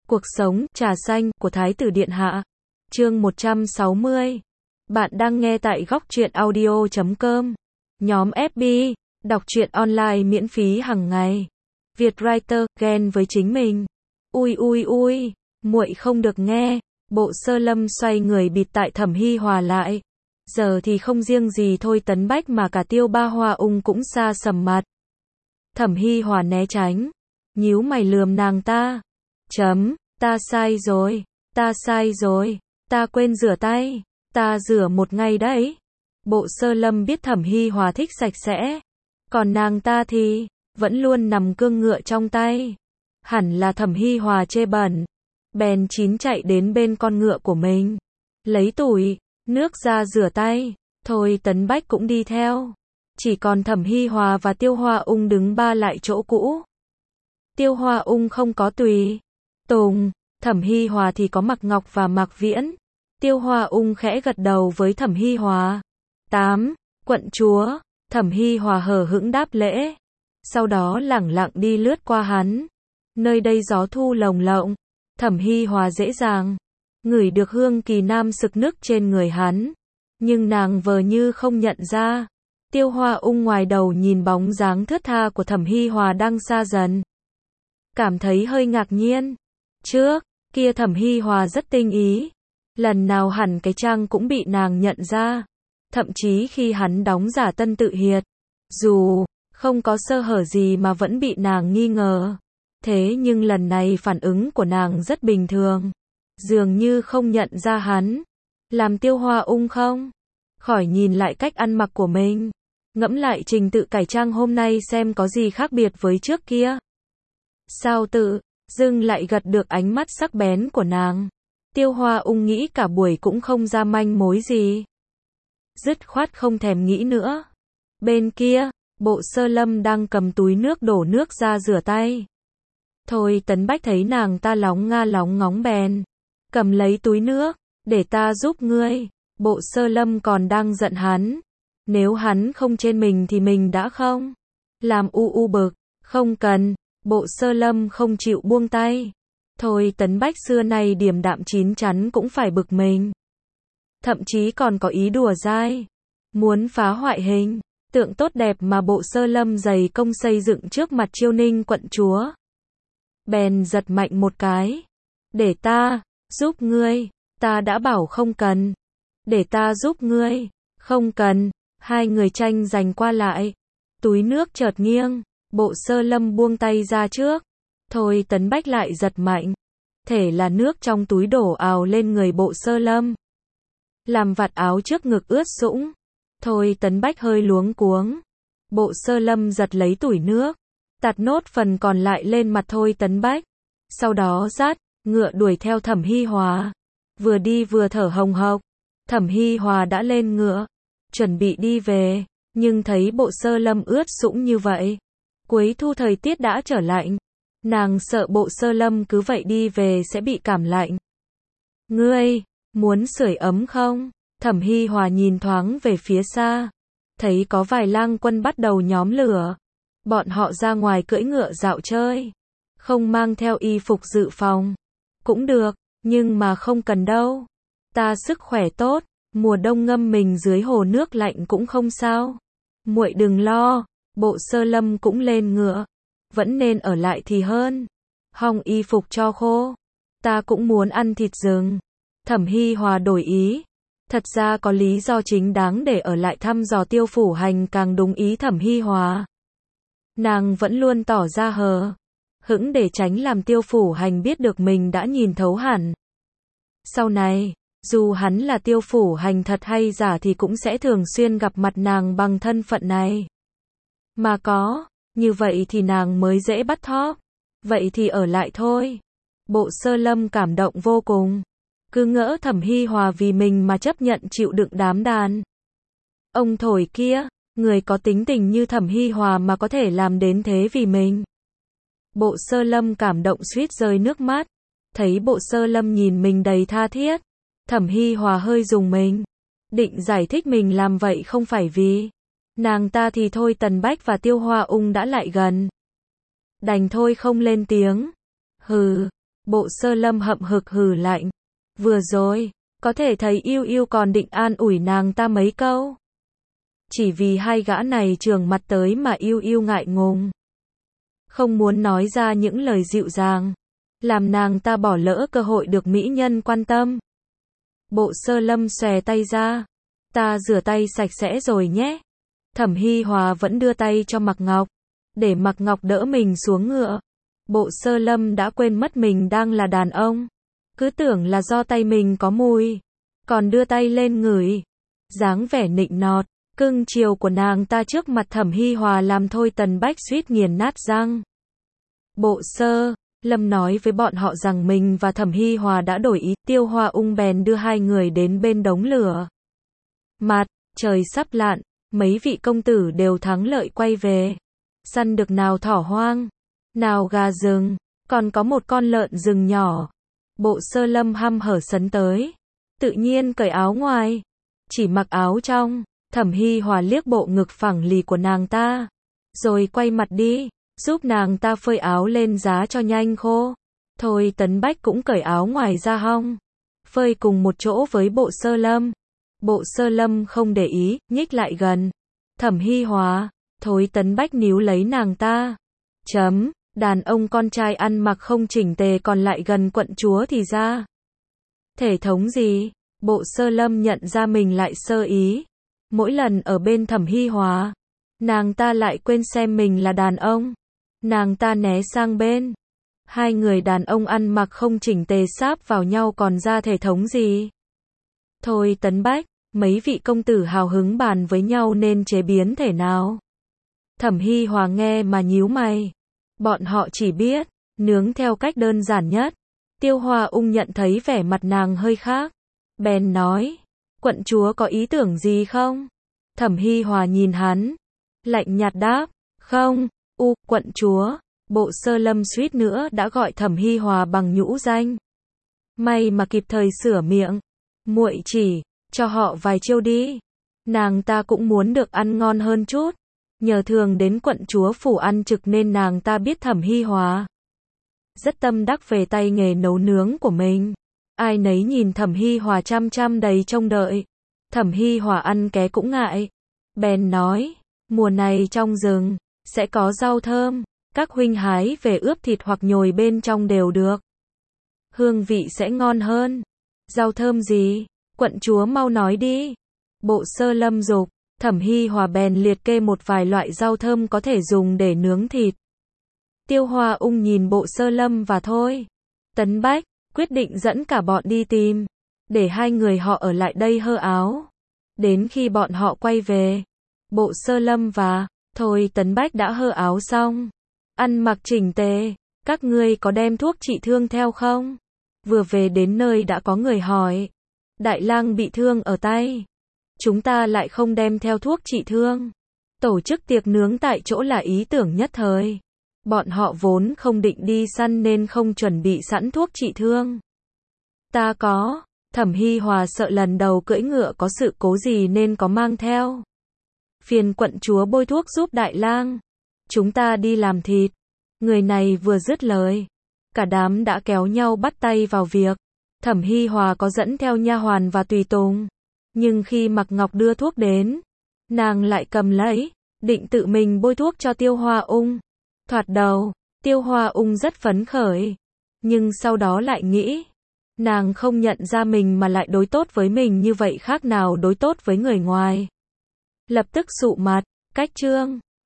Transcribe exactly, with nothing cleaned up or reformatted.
Cuộc sống, trà xanh, của Thái tử Điện Hạ. Chương một trăm sáu mươi. Bạn đang nghe tại góc truyện audio chấm com. Nhóm ép bê, đọc truyện online miễn phí hàng ngày. Việt Writer, ghen với chính mình. Ui ui ui, muội không được nghe. Bộ Sơ Lâm xoay người bịt tại Thẩm Hi Hòa lại. Giờ thì không riêng gì Thôi Tấn Bách mà cả Tiêu Ba Hoa Ung cũng sa sầm mặt. Thẩm Hi Hòa né tránh, nhíu mày lườm nàng ta. Chấm, ta sai rồi, ta sai rồi, ta quên rửa tay, ta rửa một ngày đấy. Bộ Sơ Lâm biết Thẩm Hi Hòa thích sạch sẽ, còn nàng ta thì vẫn luôn nằm cương ngựa trong tay. Hẳn là Thẩm Hi Hòa chê bẩn, bèn chín chạy đến bên con ngựa của mình, lấy tủi, nước ra rửa tay. Thôi Tấn Bách cũng đi theo, chỉ còn Thẩm Hi Hòa và Tiêu Hoa Ung đứng ba lại chỗ cũ. Tiêu Hoa Ung không có Tùy Tùng, Thẩm Hi Hòa thì có Mạc Ngọc và Mạc Viễn. Tiêu Hoa Ung khẽ gật đầu với Thẩm Hi Hòa. Tám, quận chúa. Thẩm Hi Hòa hờ hững đáp lễ, sau đó lẳng lặng đi lướt qua hắn. Nơi đây gió thu lồng lộng, Thẩm Hi Hòa dễ dàng ngửi được hương kỳ nam sực nức trên người hắn, nhưng nàng vờ như không nhận ra. Tiêu Hoa Ung ngoài đầu nhìn bóng dáng thướt tha của Thẩm Hi Hòa đang xa dần, cảm thấy hơi ngạc nhiên. Trước kia Thẩm Hi Hòa rất tinh ý, lần nào hẳn cái trang cũng bị nàng nhận ra, thậm chí khi hắn đóng giả Tân Tự Hiệt, dù không có sơ hở gì mà vẫn bị nàng nghi ngờ. Thế nhưng lần này phản ứng của nàng rất bình thường, dường như không nhận ra hắn. Làm Tiêu Hoa Ung không khỏi nhìn lại cách ăn mặc của mình, ngẫm lại trình tự cải trang hôm nay xem có gì khác biệt với trước kia. Sao tự dưng lại gật được ánh mắt sắc bén của nàng. Tiêu Hoa Ung nghĩ cả buổi cũng không ra manh mối gì, dứt khoát không thèm nghĩ nữa. Bên kia, Bộ Sơ Lâm đang cầm túi nước đổ nước ra rửa tay. Thôi Tấn Bách thấy nàng ta lóng nga lóng ngóng bèn cầm lấy túi nước, để ta giúp ngươi. Bộ Sơ Lâm còn đang giận hắn, nếu hắn không trên mình thì mình đã không làm u u bực. Không cần. Bộ Sơ Lâm không chịu buông tay. Thôi Tấn Bách xưa nay điềm đạm chín chắn cũng phải bực mình, thậm chí còn có ý đùa dai, muốn phá hoại hình tượng tốt đẹp mà Bộ Sơ Lâm dày công xây dựng trước mặt Chiêu Ninh quận chúa. Bèn giật mạnh một cái. Để ta giúp ngươi. Ta đã bảo không cần. Để ta giúp ngươi. Không cần. Hai người tranh giành qua lại. Túi nước chợt nghiêng, Bộ Sơ Lâm buông tay ra trước. Thôi Tấn Bách lại giật mạnh, thể là nước trong túi đổ ào lên người Bộ Sơ Lâm, làm vạt áo trước ngực ướt sũng. Thôi Tấn Bách hơi luống cuống. Bộ Sơ Lâm giật lấy tủi nước, tạt nốt phần còn lại lên mặt Thôi Tấn Bách, sau đó dắt ngựa đuổi theo Thẩm Hi Hòa. Vừa đi vừa thở hồng hộc. Thẩm Hi Hòa đã lên ngựa, chuẩn bị đi về, nhưng thấy Bộ Sơ Lâm ướt sũng như vậy. Cuối thu thời tiết đã trở lạnh, nàng sợ Bộ Sơ Lâm cứ vậy đi về sẽ bị cảm lạnh. Ngươi muốn sưởi ấm không? Thẩm Hi Hòa nhìn thoáng về phía xa, thấy có vài lang quân bắt đầu nhóm lửa. Bọn họ ra ngoài cưỡi ngựa dạo chơi, không mang theo y phục dự phòng cũng được, nhưng mà không cần đâu. Ta sức khỏe tốt, mùa đông ngâm mình dưới hồ nước lạnh cũng không sao. Muội đừng lo. Bộ Sơ Lâm cũng lên ngựa, vẫn nên ở lại thì hơn, hong y phục cho khô. Ta cũng muốn ăn thịt rừng. Thẩm Hi Hòa đổi ý, thật ra có lý do chính đáng để ở lại thăm dò Tiêu Phủ Hành càng đúng ý Thẩm Hi Hòa. Nàng vẫn luôn tỏ ra hờ hững để tránh làm Tiêu Phủ Hành biết được mình đã nhìn thấu hẳn. Sau này, dù hắn là Tiêu Phủ Hành thật hay giả thì cũng sẽ thường xuyên gặp mặt nàng bằng thân phận này. Mà có như vậy thì nàng mới dễ bắt thóp. Vậy thì ở lại thôi. Bộ Sơ Lâm cảm động vô cùng, cứ ngỡ Thẩm Hi Hòa vì mình mà chấp nhận chịu đựng đám đàn ông thổi kia. Người có tính tình như Thẩm Hi Hòa mà có thể làm đến thế vì mình. Bộ Sơ Lâm cảm động suýt rơi nước mắt. Thấy Bộ Sơ Lâm nhìn mình đầy tha thiết, Thẩm Hi Hòa hơi rùng mình, định giải thích mình làm vậy không phải vì nàng ta thì Thôi Tấn Bách và Tiêu Hoa Ung đã lại gần, đành thôi không lên tiếng. Hừ. Bộ Sơ Lâm hậm hực hừ lạnh. Vừa rồi, có thể thấy Yêu Yêu còn định an ủi nàng ta mấy câu. Chỉ vì hai gã này trường mặt tới mà Yêu Yêu ngại ngùng. Không muốn nói ra những lời dịu dàng. Làm nàng ta bỏ lỡ cơ hội được mỹ nhân quan tâm. Bộ Sơ Lâm xòe tay ra. Ta rửa tay sạch sẽ rồi nhé. Thẩm Hi Hòa vẫn đưa tay cho Mạc Ngọc. Để Mạc Ngọc đỡ mình xuống ngựa. Bộ Sơ Lâm đã quên mất mình đang là đàn ông. Cứ tưởng là do tay mình có mùi. Còn đưa tay lên ngửi. Dáng vẻ nịnh nọt, cưng chiều của nàng ta trước mặt Thẩm Hi Hòa làm Thôi Tần Bách suýt nghiền nát răng. Bộ Sơ Lâm nói với bọn họ rằng mình và Thẩm Hi Hòa đã đổi ý. Tiêu Hoa Ung bèn đưa hai người đến bên đống lửa. Mặt trời sắp lặn, mấy vị công tử đều thắng lợi quay về. Săn được nào thỏ hoang, nào gà rừng, còn có một con lợn rừng nhỏ. Bộ Sơ Lâm hăm hở sấn tới, tự nhiên cởi áo ngoài, chỉ mặc áo trong. Thẩm Hi Hòa liếc bộ ngực phẳng lì của nàng ta, rồi quay mặt đi, giúp nàng ta phơi áo lên giá cho nhanh khô. Thôi Tấn Bách cũng cởi áo ngoài ra hong, phơi cùng một chỗ với Bộ Sơ Lâm. Bộ Sơ Lâm không để ý, nhích lại gần. Thẩm Hi Hòa, Thôi Tấn Bách níu lấy nàng ta. Chấm, đàn ông con trai ăn mặc không chỉnh tề còn lại gần quận chúa thì ra. Thể thống gì? Bộ Sơ Lâm nhận ra mình lại sơ ý. Mỗi lần ở bên Thẩm Hi Hòa, nàng ta lại quên xem mình là đàn ông. Nàng ta né sang bên. Hai người đàn ông ăn mặc không chỉnh tề sáp vào nhau còn ra thể thống gì? Thôi Tấn Bách, mấy vị công tử hào hứng bàn với nhau nên chế biến thể nào? Thẩm Hi Hòa nghe mà nhíu mày. Bọn họ chỉ biết nướng theo cách đơn giản nhất. Tiêu Hoa Ung nhận thấy vẻ mặt nàng hơi khác, bèn nói, quận chúa có ý tưởng gì không? Thẩm Hi Hòa nhìn hắn, lạnh nhạt đáp, không, u, quận chúa. Bộ Sơ Lâm suýt nữa đã gọi Thẩm Hi Hòa bằng nhũ danh. May mà kịp thời sửa miệng. Muội chỉ cho họ vài chiêu đi. Nàng ta cũng muốn được ăn ngon hơn chút. Nhờ thường đến quận chúa phủ ăn trực nên nàng ta biết Thẩm Hi Hòa rất tâm đắc về tay nghề nấu nướng của mình. Ai nấy nhìn Thẩm Hi Hòa chăm chăm đầy trông đợi. Thẩm Hi Hòa ăn ké cũng ngại, bèn nói, mùa này trong rừng sẽ có rau thơm, các huynh hái về ướp thịt hoặc nhồi bên trong đều được. Hương vị sẽ ngon hơn. Rau thơm gì? Quận chúa mau nói đi. Bộ Sơ Lâm dục. Thẩm Hi Hòa bèn liệt kê một vài loại rau thơm có thể dùng để nướng thịt. Tiêu Hoa Ung nhìn Bộ Sơ Lâm và Thôi Tấn Bách, quyết định dẫn cả bọn đi tìm, để hai người họ ở lại đây hơ áo. Đến khi bọn họ quay về, Bộ Sơ Lâm và Thôi Tấn Bách đã hơ áo xong, ăn mặc chỉnh tề. Các ngươi có đem thuốc trị thương theo không? Vừa về đến nơi đã có người hỏi. Đại lang bị thương ở tay. Chúng ta lại không đem theo thuốc trị thương. Tổ chức tiệc nướng tại chỗ là ý tưởng nhất thời. Bọn họ vốn không định đi săn nên không chuẩn bị sẵn thuốc trị thương. Ta có. Thẩm Hi Hòa sợ lần đầu cưỡi ngựa có sự cố gì nên có mang theo. Phiền quận chúa bôi thuốc giúp đại lang. Chúng ta đi làm thịt. Người này vừa dứt lời, cả đám đã kéo nhau bắt tay vào việc. Thẩm Hi Hòa có dẫn theo nha hoàn và tùy tùng, nhưng khi Mạc Ngọc đưa thuốc đến, nàng lại cầm lấy, định tự mình bôi thuốc cho Tiêu Hoa Ung. Thoạt đầu, Tiêu Hoa Ung rất phấn khởi, nhưng sau đó lại nghĩ, nàng không nhận ra mình mà lại đối tốt với mình như vậy khác nào đối tốt với người ngoài. Lập tức sụ mặt, cách trương.